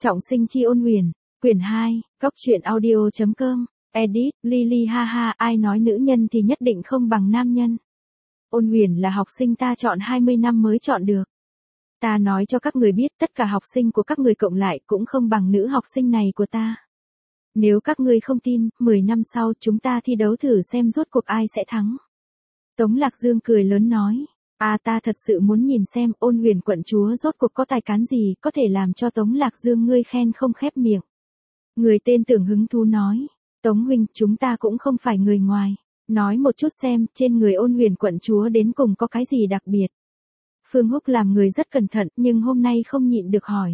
Trọng sinh chi ôn huyền, quyển 2, góc truyện audio.com, edit, Lily ha ha, ai nói nữ nhân thì nhất định không bằng nam nhân. Ôn huyền là học sinh ta chọn 20 năm mới chọn được. Ta nói cho các người biết tất cả học sinh của các người cộng lại cũng không bằng nữ học sinh này của ta. Nếu các ngươi không tin, 10 năm sau chúng ta thi đấu thử xem rốt cuộc ai sẽ thắng. Tống Lạc Dương cười lớn nói. Ta thật sự muốn nhìn xem ôn huyền quận chúa rốt cuộc có tài cán gì có thể làm cho Tống Lạc Dương ngươi khen không khép miệng. Người tên Tưởng hứng thú nói. Tống huynh, chúng ta cũng không phải người ngoài. Nói một chút xem trên người ôn huyền quận chúa đến cùng có cái gì đặc biệt. Phương Húc làm người rất cẩn thận nhưng hôm nay không nhịn được hỏi.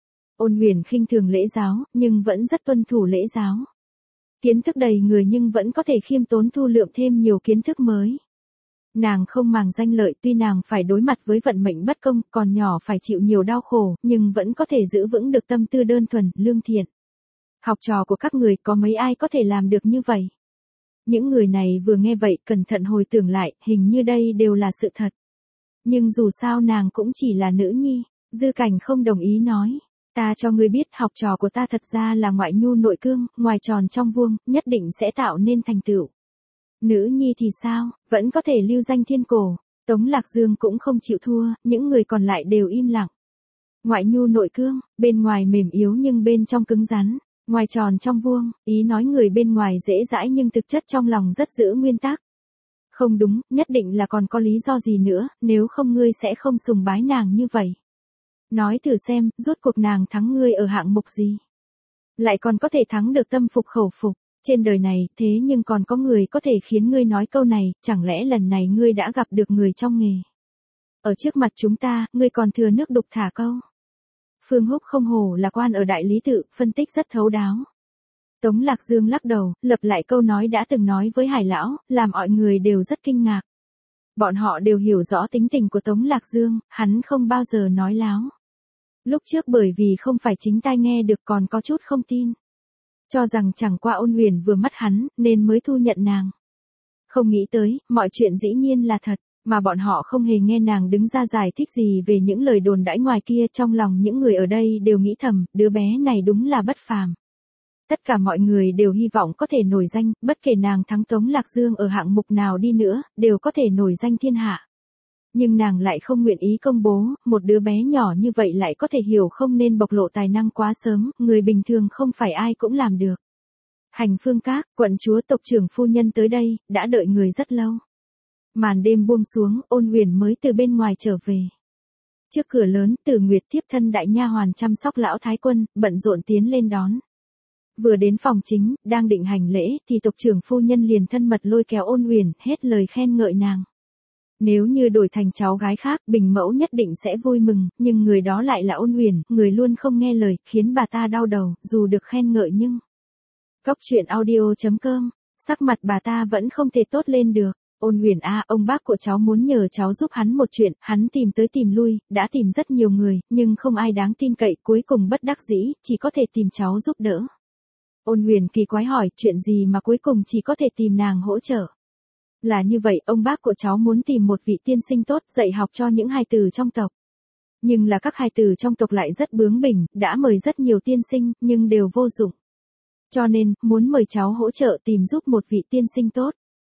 Ôn huyền khinh thường lễ giáo nhưng vẫn rất tuân thủ lễ giáo. Kiến thức đầy người nhưng vẫn có thể khiêm tốn thu lượm thêm nhiều kiến thức mới. Nàng không màng danh lợi, tuy nàng phải đối mặt với vận mệnh bất công, còn nhỏ phải chịu nhiều đau khổ, nhưng vẫn có thể giữ vững được tâm tư đơn thuần, lương thiện. Học trò của các người có mấy ai có thể làm được như vậy? Những người này vừa nghe vậy cẩn thận hồi tưởng lại, hình như đây đều là sự thật. Nhưng dù sao nàng cũng chỉ là nữ nhi, Dư Cảnh không đồng ý nói. Ta cho ngươi biết học trò của ta thật ra là ngoại nhu nội cương, ngoài tròn trong vuông, nhất định sẽ tạo nên thành tựu. Nữ nhi thì sao, vẫn có thể lưu danh thiên cổ. Tống Lạc Dương cũng không chịu thua, những người còn lại đều im lặng. Ngoại nhu nội cương, bên ngoài mềm yếu nhưng bên trong cứng rắn, ngoài tròn trong vuông, ý nói người bên ngoài dễ dãi nhưng thực chất trong lòng rất giữ nguyên tắc. Không đúng, nhất định là còn có lý do gì nữa, nếu không ngươi sẽ không sùng bái nàng như vậy. Nói thử xem, rốt cuộc nàng thắng ngươi ở hạng mục gì? Lại còn có thể thắng được tâm phục khẩu phục. Trên đời này, thế nhưng còn có người có thể khiến ngươi nói câu này, chẳng lẽ lần này ngươi đã gặp được người trong nghề? Ở trước mặt chúng ta, ngươi còn thừa nước đục thả câu. Phương Húc không hổ là quan ở đại lý tự, phân tích rất thấu đáo. Tống Lạc Dương lắc đầu, lập lại câu nói đã từng nói với Hải lão, làm mọi người đều rất kinh ngạc. Bọn họ đều hiểu rõ tính tình của Tống Lạc Dương, hắn không bao giờ nói láo. Lúc trước bởi vì không phải chính tai nghe được còn có chút không tin. Cho rằng chẳng qua ôn huyền vừa mắt hắn, nên mới thu nhận nàng. Không nghĩ tới, mọi chuyện dĩ nhiên là thật, mà bọn họ không hề nghe nàng đứng ra giải thích gì về những lời đồn đãi ngoài kia. Trong lòng những người ở đây đều nghĩ thầm, đứa bé này đúng là bất phàm. Tất cả mọi người đều hy vọng có thể nổi danh, bất kể nàng thắng Tống Lạc Dương ở hạng mục nào đi nữa, đều có thể nổi danh thiên hạ. Nhưng nàng lại không nguyện ý công bố, một đứa bé nhỏ như vậy lại có thể hiểu không nên bộc lộ tài năng quá sớm, người bình thường không phải ai cũng làm được. Hành Phương Các, quận chúa tộc trưởng phu nhân tới đây, đã đợi người rất lâu. Màn đêm buông xuống, ôn huyền mới từ bên ngoài trở về. Trước cửa lớn, Tử Nguyệt tiếp thân đại nha hoàn chăm sóc lão thái quân, bận rộn tiến lên đón. Vừa đến phòng chính, đang định hành lễ, thì tộc trưởng phu nhân liền thân mật lôi kéo ôn huyền, hết lời khen ngợi nàng. Nếu như đổi thành cháu gái khác, Bình mẫu nhất định sẽ vui mừng, nhưng người đó lại là ôn huyền, người luôn không nghe lời, khiến bà ta đau đầu, dù được khen ngợi nhưng... Góc truyện audio.com, sắc mặt bà ta vẫn không thể tốt lên được. Ôn huyền ông bác của cháu muốn nhờ cháu giúp hắn một chuyện, hắn tìm tới tìm lui, đã tìm rất nhiều người, nhưng không ai đáng tin cậy, cuối cùng bất đắc dĩ, chỉ có thể tìm cháu giúp đỡ. Ôn huyền kỳ quái hỏi, chuyện gì mà cuối cùng chỉ có thể tìm nàng hỗ trợ? Là như vậy, ông bác của cháu muốn tìm một vị tiên sinh tốt, dạy học cho những hài tử trong tộc. Nhưng là các hài tử trong tộc lại rất bướng bỉnh, đã mời rất nhiều tiên sinh, nhưng đều vô dụng. Cho nên, muốn mời cháu hỗ trợ tìm giúp một vị tiên sinh tốt.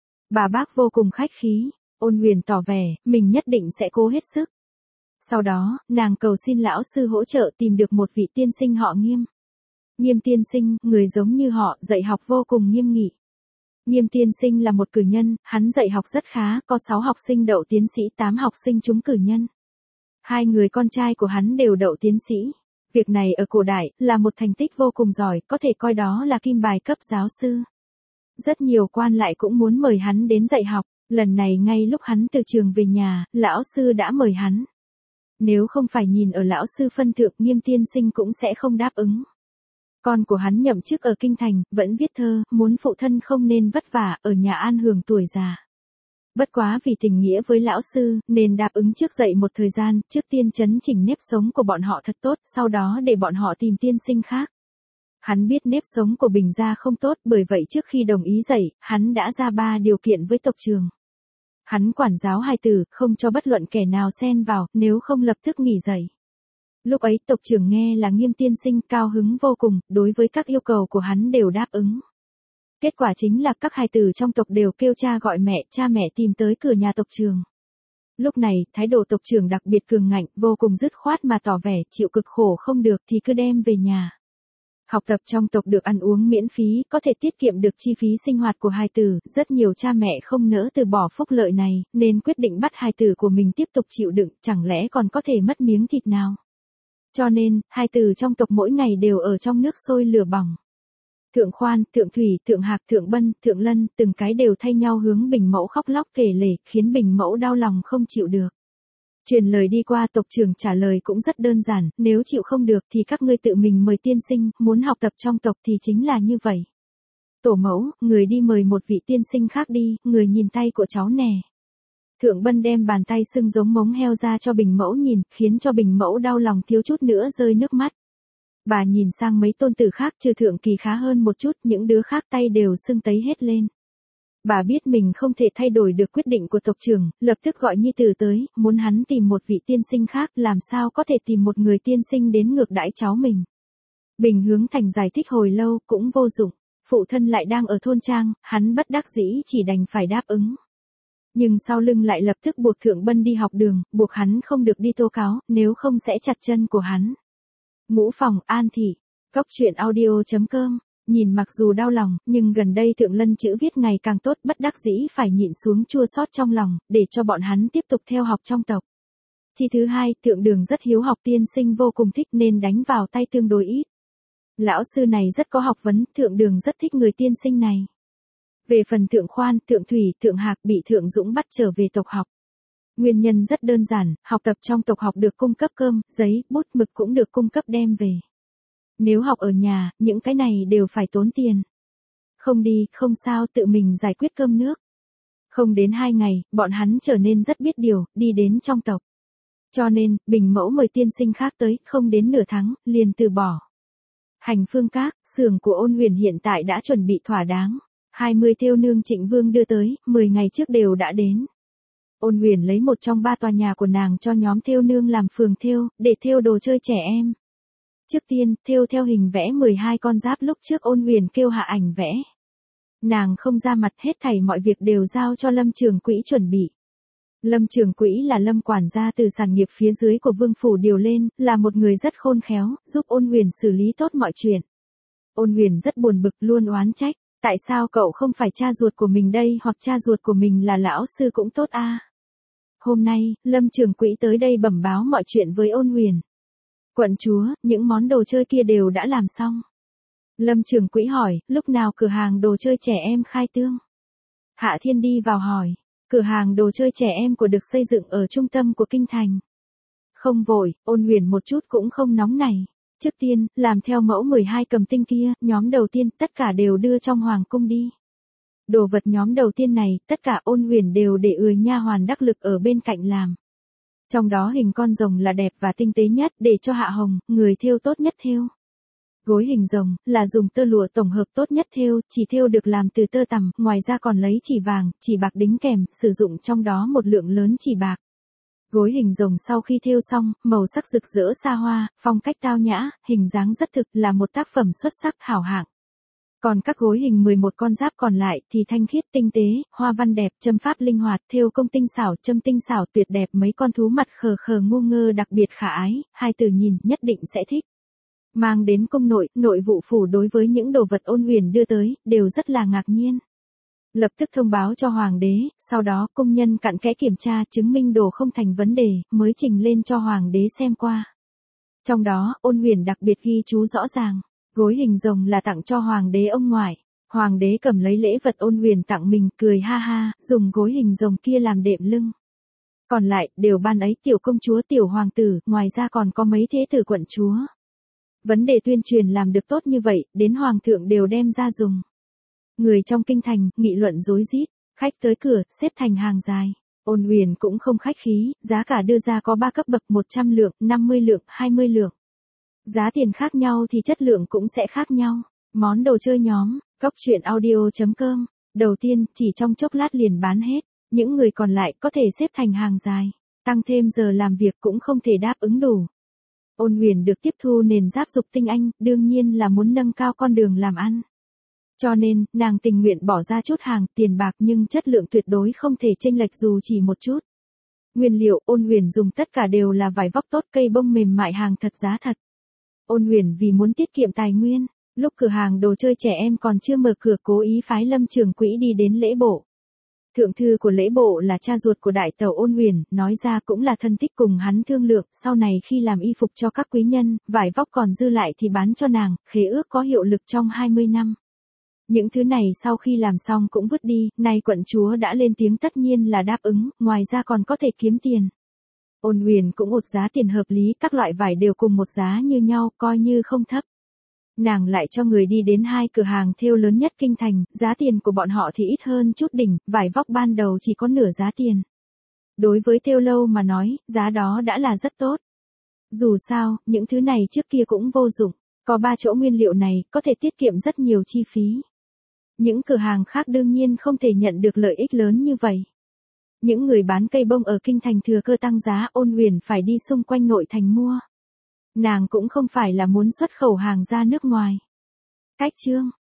Bà bác vô cùng khách khí, ôn huyền tỏ vẻ, mình nhất định sẽ cố hết sức. Sau đó, nàng cầu xin lão sư hỗ trợ tìm được một vị tiên sinh họ Nghiêm. Nghiêm tiên sinh, người giống như họ, dạy học vô cùng nghiêm nghị. Nghiêm tiên sinh là một cử nhân, hắn dạy học rất khá, có 6 học sinh đậu tiến sĩ, 8 học sinh trúng cử nhân. 2 người con trai của hắn đều đậu tiến sĩ. Việc này ở cổ đại, là một thành tích vô cùng giỏi, có thể coi đó là kim bài cấp giáo sư. Rất nhiều quan lại cũng muốn mời hắn đến dạy học, lần này ngay lúc hắn từ trường về nhà, lão sư đã mời hắn. Nếu không phải nhìn ở lão sư phân thượng, Nghiêm tiên sinh cũng sẽ không đáp ứng. Con của hắn nhậm chức ở kinh thành, vẫn viết thơ, muốn phụ thân không nên vất vả, ở nhà an hưởng tuổi già. Bất quá vì tình nghĩa với lão sư, nên đáp ứng trước dậy một thời gian, trước tiên chấn chỉnh nếp sống của bọn họ thật tốt, sau đó để bọn họ tìm tiên sinh khác. Hắn biết nếp sống của Bình gia không tốt, bởi vậy trước khi đồng ý dạy, hắn đã ra 3 điều kiện với tộc trưởng. Hắn quản giáo hài tử, không cho bất luận kẻ nào xen vào, nếu không lập tức nghỉ dạy. Lúc ấy tộc trưởng nghe là Nghiêm tiên sinh cao hứng vô cùng, đối với các yêu cầu của hắn đều đáp ứng. Kết quả chính là các hài tử trong tộc đều kêu cha gọi mẹ, cha mẹ tìm tới cửa nhà tộc trưởng. Lúc này, thái độ tộc trưởng đặc biệt cường ngạnh, vô cùng dứt khoát mà tỏ vẻ chịu cực khổ không được thì cứ đem về nhà. Học tập trong tộc được ăn uống miễn phí, có thể tiết kiệm được chi phí sinh hoạt của hài tử, rất nhiều cha mẹ không nỡ từ bỏ phúc lợi này, nên quyết định bắt hài tử của mình tiếp tục chịu đựng, chẳng lẽ còn có thể mất miếng thịt nào. Cho nên, hài tử trong tộc mỗi ngày đều ở trong nước sôi lửa bỏng. Thượng Khoan, Thượng Thủy, Thượng Hạc, Thượng Bân, Thượng Lân, từng cái đều thay nhau hướng Bình Mẫu khóc lóc kể lể, khiến Bình Mẫu đau lòng không chịu được. Truyền lời đi qua, tộc trưởng trả lời cũng rất đơn giản, nếu chịu không được thì các ngươi tự mình mời tiên sinh, muốn học tập trong tộc thì chính là như vậy. Tổ mẫu, người đi mời một vị tiên sinh khác đi, người nhìn tay của cháu nè. Thượng Bân đem bàn tay sưng giống mống heo ra cho Bình Mẫu nhìn, khiến cho Bình Mẫu đau lòng thiếu chút nữa rơi nước mắt. Bà nhìn sang mấy tôn tử khác trừ Thượng Kỳ khá hơn một chút, những đứa khác tay đều sưng tấy hết lên. Bà biết mình không thể thay đổi được quyết định của tộc trưởng, lập tức gọi nhi tử tới, muốn hắn tìm một vị tiên sinh khác, làm sao có thể tìm một người tiên sinh đến ngược đãi cháu mình. Bình Hướng Thành giải thích hồi lâu, cũng vô dụng, phụ thân lại đang ở thôn trang, hắn bất đắc dĩ chỉ đành phải đáp ứng. Nhưng sau lưng lại lập tức buộc Thượng Bân đi học đường, buộc hắn không được đi tố cáo, nếu không sẽ chặt chân của hắn. Ngũ Phòng, An Thị, Cóc Truyện Audio.com. Nhìn mặc dù đau lòng, nhưng gần đây Thượng Lân chữ viết ngày càng tốt, bất đắc dĩ phải nhịn xuống chua xót trong lòng, để cho bọn hắn tiếp tục theo học trong tộc. Chi thứ hai, Thượng Đường rất hiếu học, tiên sinh vô cùng thích nên đánh vào tay tương đối ít. Lão sư này rất có học vấn, Thượng Đường rất thích người tiên sinh này. Về phần Thượng Khoan, Thượng Thủy, Thượng Hạc bị Thượng Dũng bắt trở về tộc học. Nguyên nhân rất đơn giản, học tập trong tộc học được cung cấp cơm, giấy, bút mực cũng được cung cấp đem về. Nếu học ở nhà, những cái này đều phải tốn tiền. Không đi, không sao, tự mình giải quyết cơm nước. Không đến 2 ngày, bọn hắn trở nên rất biết điều, đi đến trong tộc. Cho nên, Bình Mẫu mời tiên sinh khác tới, không đến nửa tháng, liền từ bỏ. Hành Phương Các, xưởng của Ôn Huyền hiện tại đã chuẩn bị thỏa đáng. 20 thêu nương Trịnh Vương đưa tới, 10 ngày trước đều đã đến. Ôn Huyền lấy một trong 3 tòa nhà của nàng cho nhóm thêu nương làm phường thêu, để thêu đồ chơi trẻ em. Trước tiên, thêu theo hình vẽ 12 con giáp lúc trước Ôn Huyền kêu Hạ Ảnh vẽ. Nàng không ra mặt, hết thảy mọi việc đều giao cho Lâm Trường Quỹ chuẩn bị. Lâm Trường Quỹ là Lâm quản gia từ sản nghiệp phía dưới của Vương phủ điều lên, là một người rất khôn khéo, giúp Ôn Huyền xử lý tốt mọi chuyện. Ôn Huyền rất buồn bực, luôn oán trách, tại sao cậu không phải cha ruột của mình đây, hoặc cha ruột của mình là lão sư cũng tốt a. Hôm nay, Lâm Trường Quỹ tới đây bẩm báo mọi chuyện với Ôn Huyền. Quận chúa, những món đồ chơi kia đều đã làm xong. Lâm Trường Quỹ hỏi, lúc nào cửa hàng đồ chơi trẻ em khai trương? Hạ Thiên đi vào hỏi, cửa hàng đồ chơi trẻ em của được xây dựng ở trung tâm của kinh thành. Không vội, Ôn Huyền một chút cũng không nóng nảy. Trước tiên, làm theo mẫu 12 cầm tinh kia, nhóm đầu tiên tất cả đều đưa trong hoàng cung đi. Đồ vật nhóm đầu tiên này, tất cả Ôn Huyền đều để nha hoàn đắc lực ở bên cạnh làm. Trong đó hình con rồng là đẹp và tinh tế nhất, để cho Hạ Hồng, người thêu tốt nhất thêu. Gối hình rồng là dùng tơ lụa tổng hợp tốt nhất thêu, chỉ thêu được làm từ tơ tằm, ngoài ra còn lấy chỉ vàng, chỉ bạc đính kèm, sử dụng trong đó một lượng lớn chỉ bạc. Gối hình rồng sau khi thêu xong, màu sắc rực rỡ xa hoa, phong cách tao nhã, hình dáng rất thực, là một tác phẩm xuất sắc hảo hạng. Còn các gối hình 11 con giáp còn lại thì thanh khiết tinh tế, hoa văn đẹp, châm pháp linh hoạt, thêu công tinh xảo, châm tinh xảo tuyệt đẹp, mấy con thú mặt khờ khờ ngu ngơ đặc biệt khả ái, hai từ nhìn nhất định sẽ thích. Mang đến cung nội, nội vụ phủ đối với những đồ vật Ôn Huyền đưa tới, đều rất là ngạc nhiên. Lập tức thông báo cho hoàng đế, sau đó cung nhân cặn kẽ kiểm tra, chứng minh đồ không thành vấn đề, mới trình lên cho hoàng đế xem qua. Trong đó, Ôn Huyền đặc biệt ghi chú rõ ràng, gối hình rồng là tặng cho hoàng đế ông ngoại. Hoàng đế cầm lấy lễ vật Ôn Huyền tặng mình, cười ha ha, dùng gối hình rồng kia làm đệm lưng. Còn lại, đều ban ấy tiểu công chúa tiểu hoàng tử, ngoài ra còn có mấy thế tử quận chúa. Vấn đề tuyên truyền làm được tốt như vậy, đến hoàng thượng đều đem ra dùng. Người trong kinh thành, nghị luận rối rít, khách tới cửa, xếp thành hàng dài. Ôn Huyền cũng không khách khí, giá cả đưa ra có 3 cấp bậc 100 lượng, 50 lượng, 20 lượng. Giá tiền khác nhau thì chất lượng cũng sẽ khác nhau. Món đồ chơi nhóm, Cóc Truyện Audio.com. Đầu tiên, chỉ trong chốc lát liền bán hết. Những người còn lại có thể xếp thành hàng dài. Tăng thêm giờ làm việc cũng không thể đáp ứng đủ. Ôn Huyền được tiếp thu nền giáp dục tinh anh, đương nhiên là muốn nâng cao con đường làm ăn. Cho nên, nàng tình nguyện bỏ ra chút hàng tiền bạc nhưng chất lượng tuyệt đối không thể chênh lệch dù chỉ một chút. Nguyên liệu Ôn Huyền dùng tất cả đều là vải vóc tốt, cây bông mềm mại, hàng thật giá thật. Ôn Huyền vì muốn tiết kiệm tài nguyên, lúc cửa hàng đồ chơi trẻ em còn chưa mở cửa cố ý phái Lâm Trường Quỹ đi đến lễ bộ. Thượng thư của lễ bộ là cha ruột của đại tẩu Ôn Huyền, nói ra cũng là thân thích, cùng hắn thương lượng, sau này khi làm y phục cho các quý nhân, vải vóc còn dư lại thì bán cho nàng, khế ước có hiệu lực trong 20 năm. Những thứ này sau khi làm xong cũng vứt đi, nay quận chúa đã lên tiếng tất nhiên là đáp ứng, ngoài ra còn có thể kiếm tiền. Ôn Huyền cũng ột giá tiền hợp lý, các loại vải đều cùng một giá như nhau, coi như không thấp. Nàng lại cho người đi đến 2 cửa hàng thêu lớn nhất kinh thành, giá tiền của bọn họ thì ít hơn chút đỉnh, vải vóc ban đầu chỉ có nửa giá tiền. Đối với thêu lâu mà nói, giá đó đã là rất tốt. Dù sao, những thứ này trước kia cũng vô dụng, có 3 chỗ nguyên liệu này, có thể tiết kiệm rất nhiều chi phí. Những cửa hàng khác đương nhiên không thể nhận được lợi ích lớn như vậy. Những người bán cây bông ở kinh thành thừa cơ tăng giá, Ôn Huyền phải đi xung quanh nội thành mua. Nàng cũng không phải là muốn xuất khẩu hàng ra nước ngoài. Cách chương